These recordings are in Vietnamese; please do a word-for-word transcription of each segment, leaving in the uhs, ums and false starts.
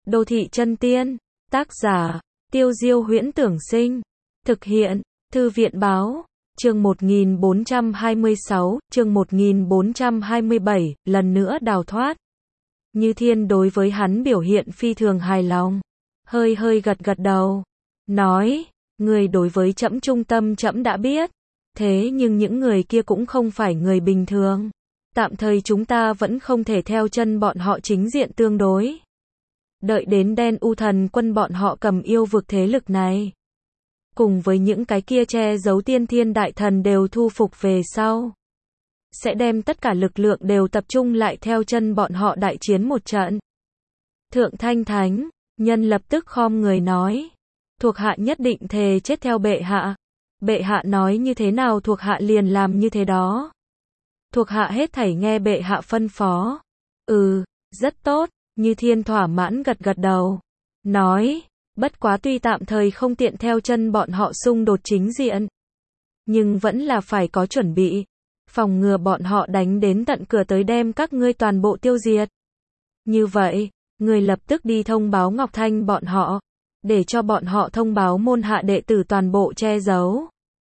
Đô thị chân tiên, tác giả, Tiêu Diêu Huyễn Tưởng Sinh, thực hiện, Thư viện Báo, chương một nghìn bốn trăm hai mươi sáu, chương một nghìn bốn trăm hai mươi bảy, lần nữa đào thoát. Như Thiên đối với hắn biểu hiện phi thường hài lòng, hơi hơi gật gật đầu, nói, người đối với trẫm trung tâm trẫm đã biết, thế nhưng những người kia cũng không phải người bình thường. Tạm thời chúng ta vẫn không thể theo chân bọn họ chính diện tương đối. Đợi đến Đen U Thần quân bọn họ cầm yêu vực thế lực này, cùng với những cái kia che giấu tiên thiên đại thần đều thu phục về sau, sẽ đem tất cả lực lượng đều tập trung lại theo chân bọn họ đại chiến một trận. Thượng Thanh Thánh Nhân lập tức khom người nói, thuộc hạ nhất định thề chết theo bệ hạ. Bệ hạ nói như thế nào thuộc hạ liền làm như thế đó. Thuộc hạ hết thảy nghe bệ hạ phân phó. Ừ, rất tốt. Như Thiên thỏa mãn gật gật đầu, nói, bất quá tuy tạm thời không tiện theo chân bọn họ xung đột chính diện, nhưng vẫn là phải có chuẩn bị, phòng ngừa bọn họ đánh đến tận cửa tới đem các ngươi toàn bộ tiêu diệt. Như vậy, người lập tức đi thông báo Ngọc Thanh bọn họ, để cho bọn họ thông báo môn hạ đệ tử toàn bộ che giấu.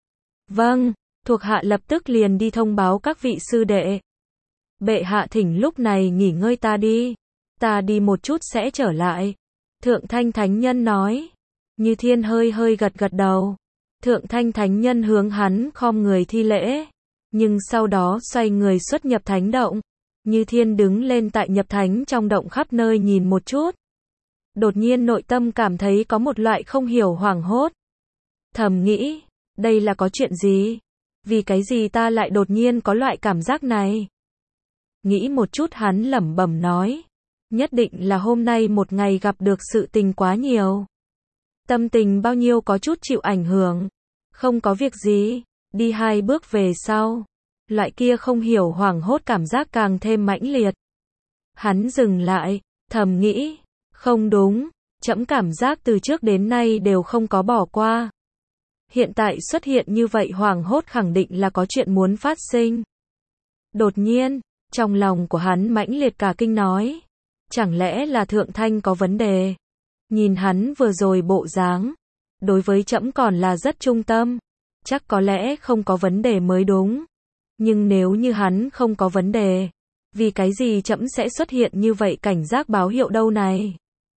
Vâng, thuộc hạ lập tức liền đi thông báo các vị sư đệ. Bệ hạ thỉnh lúc này nghỉ ngơi ta đi. Ta đi một chút sẽ trở lại. Thượng Thanh Thánh Nhân nói. Như Thiên hơi hơi gật gật đầu. Thượng Thanh Thánh Nhân hướng hắn khom người thi lễ. Nhưng sau đó xoay người xuất nhập thánh động. Như Thiên đứng lên tại nhập thánh trong động khắp nơi nhìn một chút. Đột nhiên nội tâm cảm thấy có một loại không hiểu hoảng hốt. Thầm nghĩ, đây là có chuyện gì? Vì cái gì ta lại đột nhiên có loại cảm giác này? Nghĩ một chút hắn lẩm bẩm nói. Nhất định là hôm nay một ngày gặp được sự tình quá nhiều. Tâm tình bao nhiêu có chút chịu ảnh hưởng. Không có việc gì, đi hai bước về sau. Loại kia không hiểu hoảng hốt cảm giác càng thêm mãnh liệt. Hắn dừng lại, thầm nghĩ, không đúng, trẫm cảm giác từ trước đến nay đều không có bỏ qua. Hiện tại xuất hiện như vậy hoảng hốt khẳng định là có chuyện muốn phát sinh. Đột nhiên, trong lòng của hắn mãnh liệt cả kinh nói. Chẳng lẽ là Thượng Thanh có vấn đề? Nhìn hắn vừa rồi bộ dáng, đối với trẫm còn là rất trung tâm, chắc có lẽ không có vấn đề mới đúng. Nhưng nếu như hắn không có vấn đề, vì cái gì trẫm sẽ xuất hiện như vậy cảnh giác báo hiệu đâu này?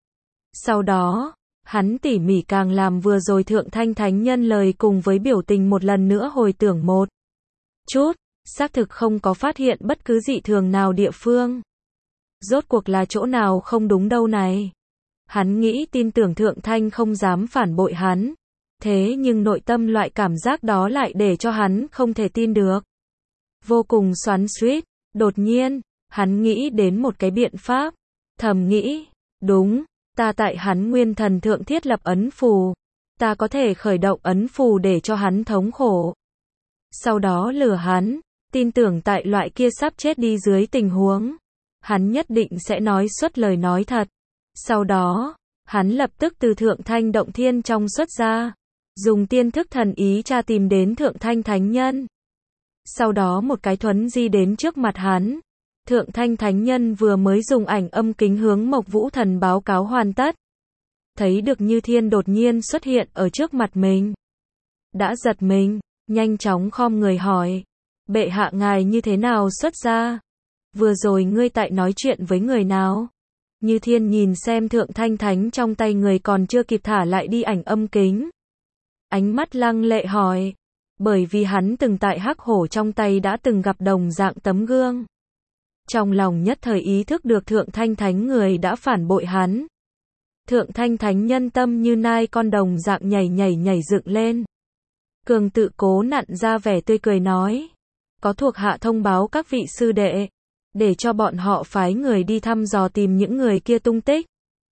Sau đó, hắn tỉ mỉ càng làm vừa rồi Thượng Thanh Thánh Nhân lời cùng với biểu tình một lần nữa hồi tưởng một chút, xác thực không có phát hiện bất cứ dị thường nào địa phương. Rốt cuộc là chỗ nào không đúng đâu này? Hắn nghĩ tin tưởng Thượng Thanh không dám phản bội hắn. Thế nhưng nội tâm loại cảm giác đó lại để cho hắn không thể tin được. Vô cùng xoắn xuýt, đột nhiên, hắn nghĩ đến một cái biện pháp. Thầm nghĩ, đúng, ta tại hắn nguyên thần thượng thiết lập ấn phù. Ta có thể khởi động ấn phù để cho hắn thống khổ. Sau đó lừa hắn, tin tưởng tại loại kia sắp chết đi dưới tình huống. Hắn nhất định sẽ nói xuất lời nói thật. Sau đó, hắn lập tức từ Thượng Thanh Động Thiên trong xuất ra, dùng tiên thức thần ý tra tìm đến Thượng Thanh Thánh Nhân. Sau đó một cái thuấn di đến trước mặt hắn. Thượng Thanh Thánh Nhân vừa mới dùng ảnh âm kính hướng Mộc Vũ Thần báo cáo hoàn tất. Thấy được Như Thiên đột nhiên xuất hiện ở trước mặt mình. Đã giật mình, nhanh chóng khom người hỏi. Bệ hạ ngài như thế nào xuất ra? Vừa rồi ngươi tại nói chuyện với người nào? Như Thiên nhìn xem Thượng Thanh Thánh trong tay người còn chưa kịp thả lại đi ảnh âm kính. Ánh mắt lăng lệ hỏi. Bởi vì hắn từng tại Hắc Hổ trong tay đã từng gặp đồng dạng tấm gương. Trong lòng nhất thời ý thức được Thượng Thanh Thánh người đã phản bội hắn. Thượng Thanh Thánh nhân tâm như nai con đồng dạng nhảy nhảy nhảy dựng lên. Cường tự cố nặn ra vẻ tươi cười nói. Có thuộc hạ thông báo các vị sư đệ. Để cho bọn họ phái người đi thăm dò tìm những người kia tung tích.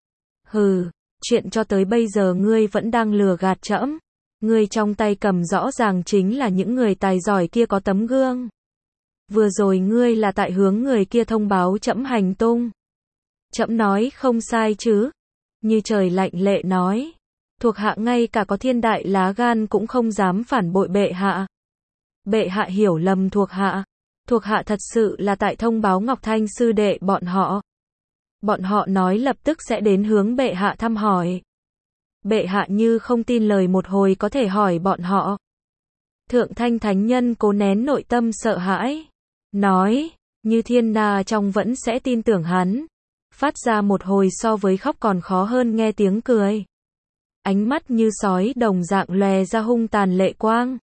Hừ, chuyện cho tới bây giờ ngươi vẫn đang lừa gạt trẫm. Ngươi trong tay cầm rõ ràng chính là những người tài giỏi kia có tấm gương. Vừa rồi ngươi là tại hướng người kia thông báo trẫm hành tung. Trẫm nói không sai chứ? Như Trời lạnh lệ nói. Thuộc hạ ngay cả có thiên đại lá gan cũng không dám phản bội bệ hạ. Bệ hạ hiểu lầm thuộc hạ. Thuộc hạ thật sự là tại thông báo Ngọc Thanh sư đệ bọn họ. bọn họ nói lập tức sẽ đến hướng bệ hạ thăm hỏi. Bệ hạ như không tin lời một hồi có thể hỏi bọn họ. Thượng Thanh Thánh Nhân cố nén nội tâm sợ hãi, nói, Như Thiên Na trong vẫn sẽ tin tưởng hắn. Phát ra một hồi so với khóc còn khó hơn nghe tiếng cười. Ánh mắt như sói đồng dạng lòe ra hung tàn lệ quang.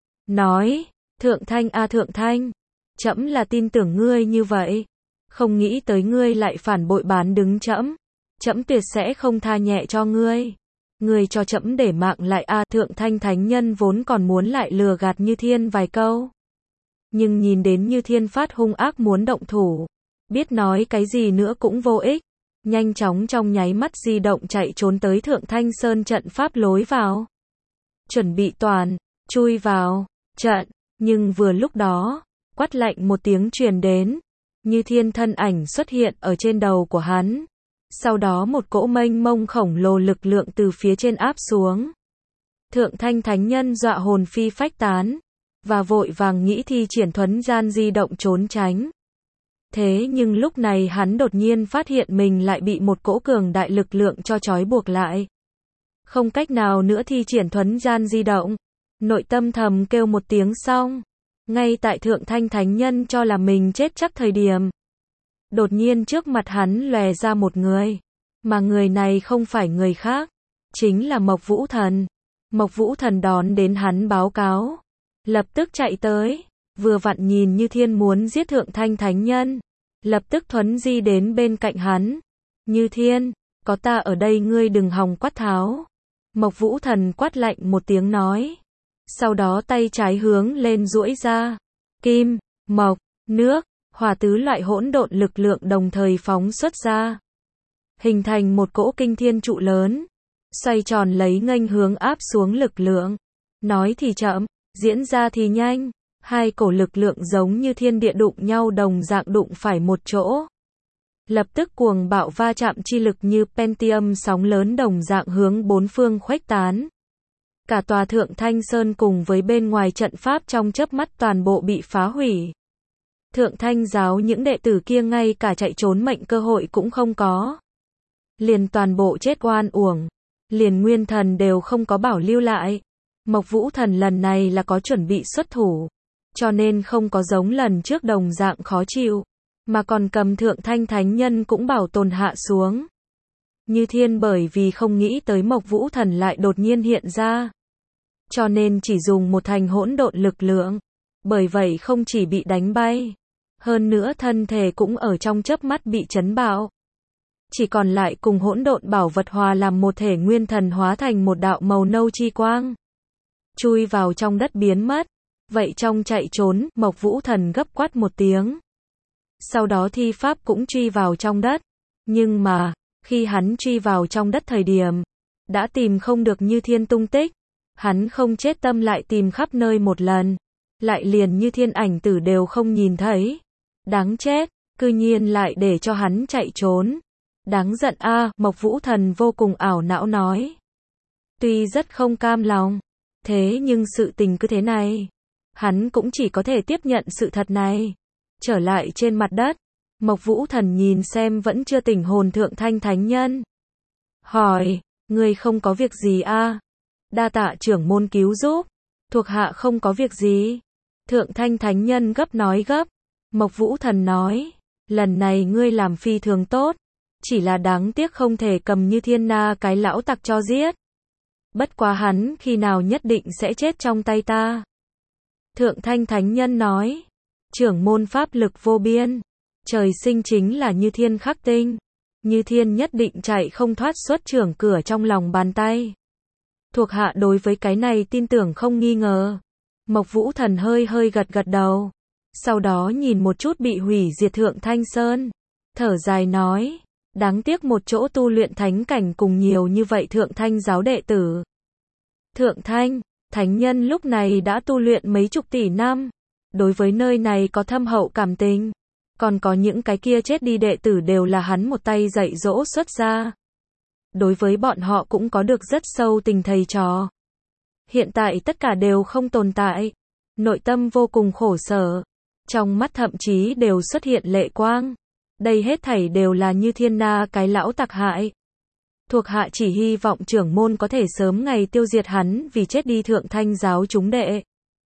Nói, Thượng Thanh a Thượng Thanh, trẫm là tin tưởng ngươi như vậy. Không nghĩ tới ngươi lại phản bội bán đứng trẫm. Trẫm tuyệt sẽ không tha nhẹ cho ngươi. Ngươi cho trẫm để mạng lại a Thượng Thanh Thánh Nhân vốn còn muốn lại lừa gạt Như Thiên vài câu. Nhưng nhìn đến Như Thiên phát hung ác muốn động thủ. Biết nói cái gì nữa cũng vô ích. Nhanh chóng trong nháy mắt di động chạy trốn tới Thượng Thanh Sơn trận pháp lối vào. Chuẩn bị toàn, chui vào, trận. Nhưng vừa lúc đó, quát lạnh một tiếng truyền đến. Như Thiên thân ảnh xuất hiện ở trên đầu của hắn. Sau đó một cỗ mênh mông khổng lồ lực lượng từ phía trên áp xuống. Thượng Thanh Thánh Nhân dọa hồn phi phách tán. Và vội vàng nghĩ thi triển thuấn gian di động trốn tránh. Thế nhưng lúc này hắn đột nhiên phát hiện mình lại bị một cỗ cường đại lực lượng cho trói buộc lại. Không cách nào nữa thi triển thuấn gian di động. Nội tâm thầm kêu một tiếng xong. Ngay tại Thượng Thanh Thánh Nhân cho là mình chết chắc thời điểm. Đột nhiên trước mặt hắn lòe ra một người. Mà người này không phải người khác. Chính là Mộc Vũ Thần. Mộc Vũ Thần đón đến hắn báo cáo. Lập tức chạy tới. Vừa vặn nhìn Như Thiên muốn giết Thượng Thanh Thánh Nhân. Lập tức thuấn di đến bên cạnh hắn. Như Thiên, có ta ở đây ngươi đừng hòng quát tháo. Mộc Vũ Thần quát lạnh một tiếng nói. Sau đó tay trái hướng lên duỗi ra. Kim, mộc, nước, hỏa tứ loại hỗn độn lực lượng đồng thời phóng xuất ra. Hình thành một cỗ kinh thiên trụ lớn. Xoay tròn lấy nghênh hướng áp xuống lực lượng. Nói thì chậm, diễn ra thì nhanh. Hai cổ lực lượng giống như thiên địa đụng nhau đồng dạng đụng phải một chỗ. Lập tức cuồng bạo va chạm chi lực như Pentium sóng lớn đồng dạng hướng bốn phương khuếch tán. Cả tòa Thượng Thanh Sơn cùng với bên ngoài trận pháp trong chớp mắt toàn bộ bị phá hủy. Thượng Thanh giáo những đệ tử kia ngay cả chạy trốn mệnh cơ hội cũng không có. Liền toàn bộ chết oan uổng. Liền nguyên thần đều không có bảo lưu lại. Mộc Vũ Thần lần này là có chuẩn bị xuất thủ. Cho nên không có giống lần trước đồng dạng khó chịu. Mà còn cầm Thượng Thanh Thánh Nhân cũng bảo tồn hạ xuống. Như Thiên bởi vì không nghĩ tới Mộc Vũ Thần lại đột nhiên hiện ra. Cho nên chỉ dùng một thành hỗn độn lực lượng. Bởi vậy không chỉ bị đánh bay. Hơn nữa thân thể cũng ở trong chớp mắt bị chấn bạo. Chỉ còn lại cùng hỗn độn bảo vật hòa làm một thể nguyên thần hóa thành một đạo màu nâu chi quang. Chui vào trong đất biến mất. Vậy trong chạy trốn, Mộc Vũ Thần gấp quát một tiếng. Sau đó thi pháp cũng truy vào trong đất. Nhưng mà, khi hắn truy vào trong đất thời điểm, đã tìm không được Như Thiên tung tích. Hắn không chết tâm lại tìm khắp nơi một lần. Lại liền Như Thiên ảnh tử đều không nhìn thấy. Đáng chết, cư nhiên lại để cho hắn chạy trốn. Đáng giận a, Mộc Vũ Thần vô cùng ảo não nói. Tuy rất không cam lòng, thế nhưng sự tình cứ thế này. Hắn cũng chỉ có thể tiếp nhận sự thật này. Trở lại trên mặt đất, Mộc Vũ Thần nhìn xem vẫn chưa tỉnh hồn Thượng Thanh Thánh Nhân. Hỏi, ngươi không có việc gì a? Đa tạ trưởng môn cứu giúp. Thuộc hạ không có việc gì. Thượng Thanh Thánh Nhân gấp nói gấp. Mộc Vũ Thần nói, lần này ngươi làm phi thường tốt. Chỉ là đáng tiếc không thể cầm Như Thiên Na cái lão tặc cho giết. Bất quá hắn khi nào nhất định sẽ chết trong tay ta. Thượng Thanh Thánh Nhân nói, trưởng môn pháp lực vô biên. Trời sinh chính là Như Thiên khắc tinh. Như Thiên nhất định chạy không thoát xuất trưởng cửa trong lòng bàn tay. Thuộc hạ đối với cái này tin tưởng không nghi ngờ. Mộc Vũ Thần hơi hơi gật gật đầu. Sau đó nhìn một chút bị hủy diệt Thượng Thanh Sơn. Thở dài nói, đáng tiếc một chỗ tu luyện thánh cảnh cùng nhiều như vậy Thượng Thanh giáo đệ tử. Thượng Thanh, Thánh Nhân lúc này đã tu luyện mấy chục tỷ năm. Đối với nơi này có thâm hậu cảm tình. Còn có những cái kia chết đi đệ tử đều là hắn một tay dạy dỗ xuất ra. Đối với bọn họ cũng có được rất sâu tình thầy trò. Hiện tại tất cả đều không tồn tại. Nội tâm vô cùng khổ sở. Trong mắt thậm chí đều xuất hiện lệ quang. Đây hết thảy đều là Như Thiên Na cái lão tặc hại. Thuộc hạ chỉ hy vọng trưởng môn có thể sớm ngày tiêu diệt hắn vì chết đi Thượng Thanh giáo chúng đệ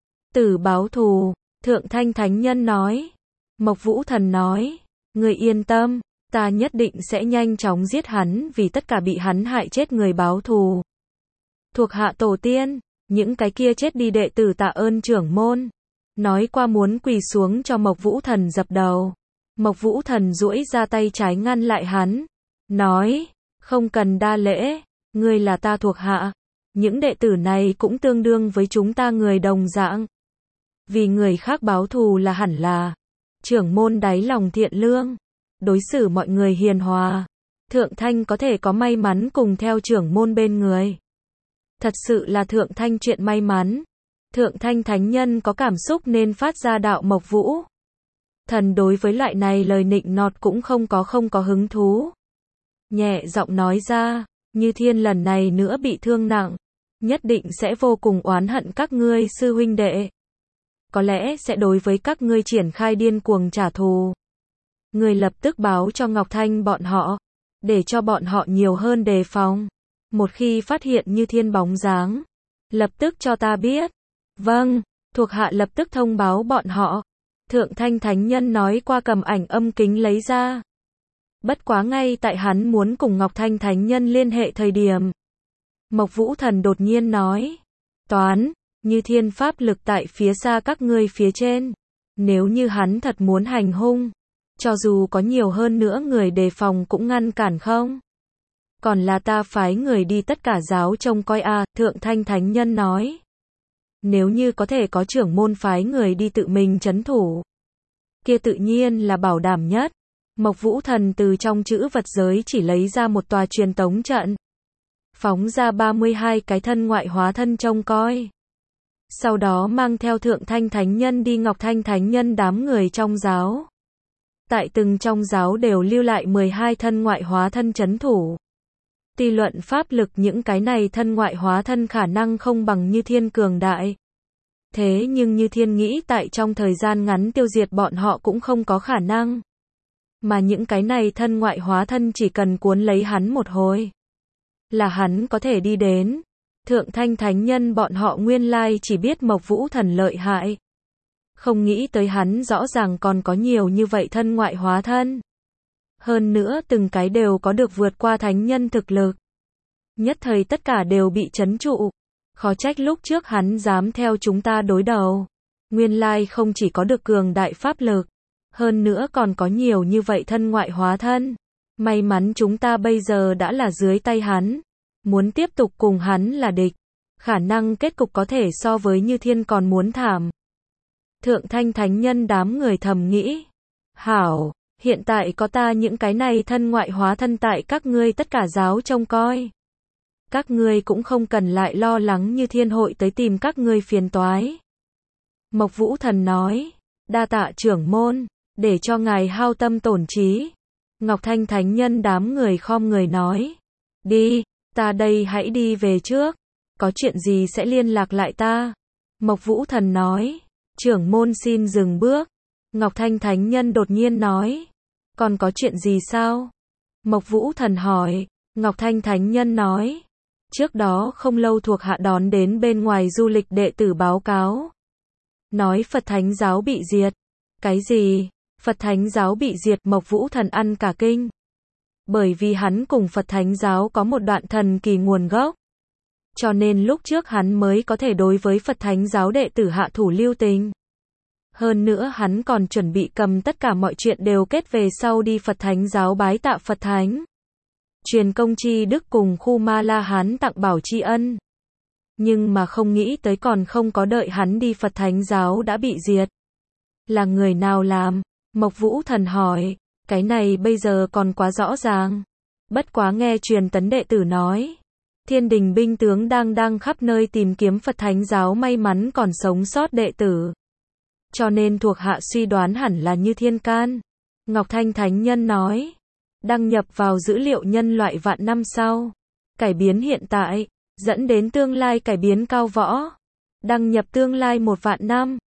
tử báo thù. Thượng Thanh Thánh Nhân nói. Mộc Vũ Thần nói, người yên tâm, ta nhất định sẽ nhanh chóng giết hắn vì tất cả bị hắn hại chết người báo thù. Thuộc hạ tổ tiên, những cái kia chết đi đệ tử tạ ơn trưởng môn. Nói qua muốn quỳ xuống cho Mộc Vũ Thần dập đầu. Mộc Vũ Thần duỗi ra tay trái ngăn lại hắn. Nói, không cần đa lễ, ngươi là ta thuộc hạ. Những đệ tử này cũng tương đương với chúng ta người đồng dạng. Vì người khác báo thù là hẳn là. Trưởng môn đáy lòng thiện lương. Đối xử mọi người hiền hòa. Thượng Thanh có thể có may mắn cùng theo trưởng môn bên người. Thật sự là Thượng Thanh chuyện may mắn. Thượng Thanh Thánh Nhân có cảm xúc nên phát ra đạo Mộc Vũ Thần đối với loại này lời nịnh nọt cũng không có không có hứng thú. Nhẹ giọng nói ra, Như Thiên lần này nữa bị thương nặng, nhất định sẽ vô cùng oán hận các ngươi sư huynh đệ. Có lẽ sẽ đối với các ngươi triển khai điên cuồng trả thù. Ngươi lập tức báo cho Ngọc Thanh bọn họ, để cho bọn họ nhiều hơn đề phòng. Một khi phát hiện Như Thiên bóng dáng, lập tức cho ta biết. Vâng, thuộc hạ lập tức thông báo bọn họ. Thượng Thanh Thánh Nhân nói qua cầm ảnh âm kính lấy ra. Bất quá ngay tại hắn muốn cùng Ngọc Thanh Thánh Nhân liên hệ thời điểm. Mộc Vũ Thần đột nhiên nói. Toán, Như Thiên pháp lực tại phía xa các ngươi phía trên. Nếu như hắn thật muốn hành hung, cho dù có nhiều hơn nữa người đề phòng cũng ngăn cản không. Còn là ta phái người đi tất cả giáo trông coi a. Thượng Thanh Thánh Nhân nói. Nếu như có thể có trưởng môn phái người đi tự mình trấn thủ, kia tự nhiên là bảo đảm nhất. Mộc Vũ Thần từ trong chữ vật giới chỉ lấy ra một tòa truyền tống trận. Phóng ra ba mươi hai cái thân ngoại hóa thân trông coi. Sau đó mang theo Thượng Thanh Thánh Nhân đi Ngọc Thanh Thánh Nhân đám người trong giáo. Tại từng trong giáo đều lưu lại mười hai thân ngoại hóa thân trấn thủ. Tuy luận pháp lực những cái này thân ngoại hóa thân khả năng không bằng Như Thiên cường đại. Thế nhưng Như Thiên nghĩ tại trong thời gian ngắn tiêu diệt bọn họ cũng không có khả năng. Mà những cái này thân ngoại hóa thân chỉ cần cuốn lấy hắn một hồi, là hắn có thể đi đến. Thượng Thanh Thánh Nhân bọn họ nguyên lai chỉ biết Mộc Vũ Thần lợi hại. Không nghĩ tới hắn rõ ràng còn có nhiều như vậy thân ngoại hóa thân. Hơn nữa từng cái đều có được vượt qua thánh nhân thực lực. Nhất thời tất cả đều bị trấn trụ. Khó trách lúc trước hắn dám theo chúng ta đối đầu. Nguyên lai không chỉ có được cường đại pháp lực, hơn nữa còn có nhiều như vậy thân ngoại hóa thân. May mắn chúng ta bây giờ đã là dưới tay hắn. Muốn tiếp tục cùng hắn là địch, khả năng kết cục có thể so với Như Thiên còn muốn thảm. Thượng Thanh Thánh Nhân đám người thầm nghĩ. Hảo, hiện tại có ta những cái này thân ngoại hóa thân tại các ngươi tất cả giáo trông coi. Các ngươi cũng không cần lại lo lắng Như Thiên hội tới tìm các ngươi phiền toái. Mộc Vũ Thần nói. Đa tạ trưởng môn, để cho ngài hao tâm tổn trí. Ngọc Thanh Thánh Nhân đám người khom người nói. Đi, ta đây hãy đi về trước. Có chuyện gì sẽ liên lạc lại ta. Mộc Vũ Thần nói. Trưởng môn xin dừng bước. Ngọc Thanh Thánh Nhân đột nhiên nói. Còn có chuyện gì sao? Mộc Vũ Thần hỏi. Ngọc Thanh Thánh Nhân nói. Trước đó không lâu thuộc hạ đón đến bên ngoài du lịch đệ tử báo cáo. Nói Phật Thánh Giáo bị diệt. Cái gì? Phật Thánh Giáo bị diệt? Mộc Vũ Thần ăn cả kinh. Bởi vì hắn cùng Phật Thánh Giáo có một đoạn thần kỳ nguồn gốc. Cho nên lúc trước hắn mới có thể đối với Phật Thánh Giáo đệ tử hạ thủ lưu tình. Hơn nữa hắn còn chuẩn bị cầm tất cả mọi chuyện đều kết về sau đi Phật Thánh Giáo bái tạ Phật Thánh. Truyền công chi đức cùng khu Ma La Hán tặng bảo tri ân. Nhưng mà không nghĩ tới còn không có đợi hắn đi Phật Thánh Giáo đã bị diệt. Là người nào làm? Mộc Vũ Thần hỏi. Cái này bây giờ còn quá rõ ràng. Bất quá nghe truyền tấn đệ tử nói. Thiên đình binh tướng đang đang khắp nơi tìm kiếm Phật Thánh Giáo may mắn còn sống sót đệ tử. Cho nên thuộc hạ suy đoán hẳn là Như Thiên can. Ngọc Thanh Thánh Nhân nói. Đăng nhập vào dữ liệu nhân loại vạn năm sau. Cải biến hiện tại, dẫn đến tương lai cải biến cao võ. Đăng nhập tương lai một vạn năm.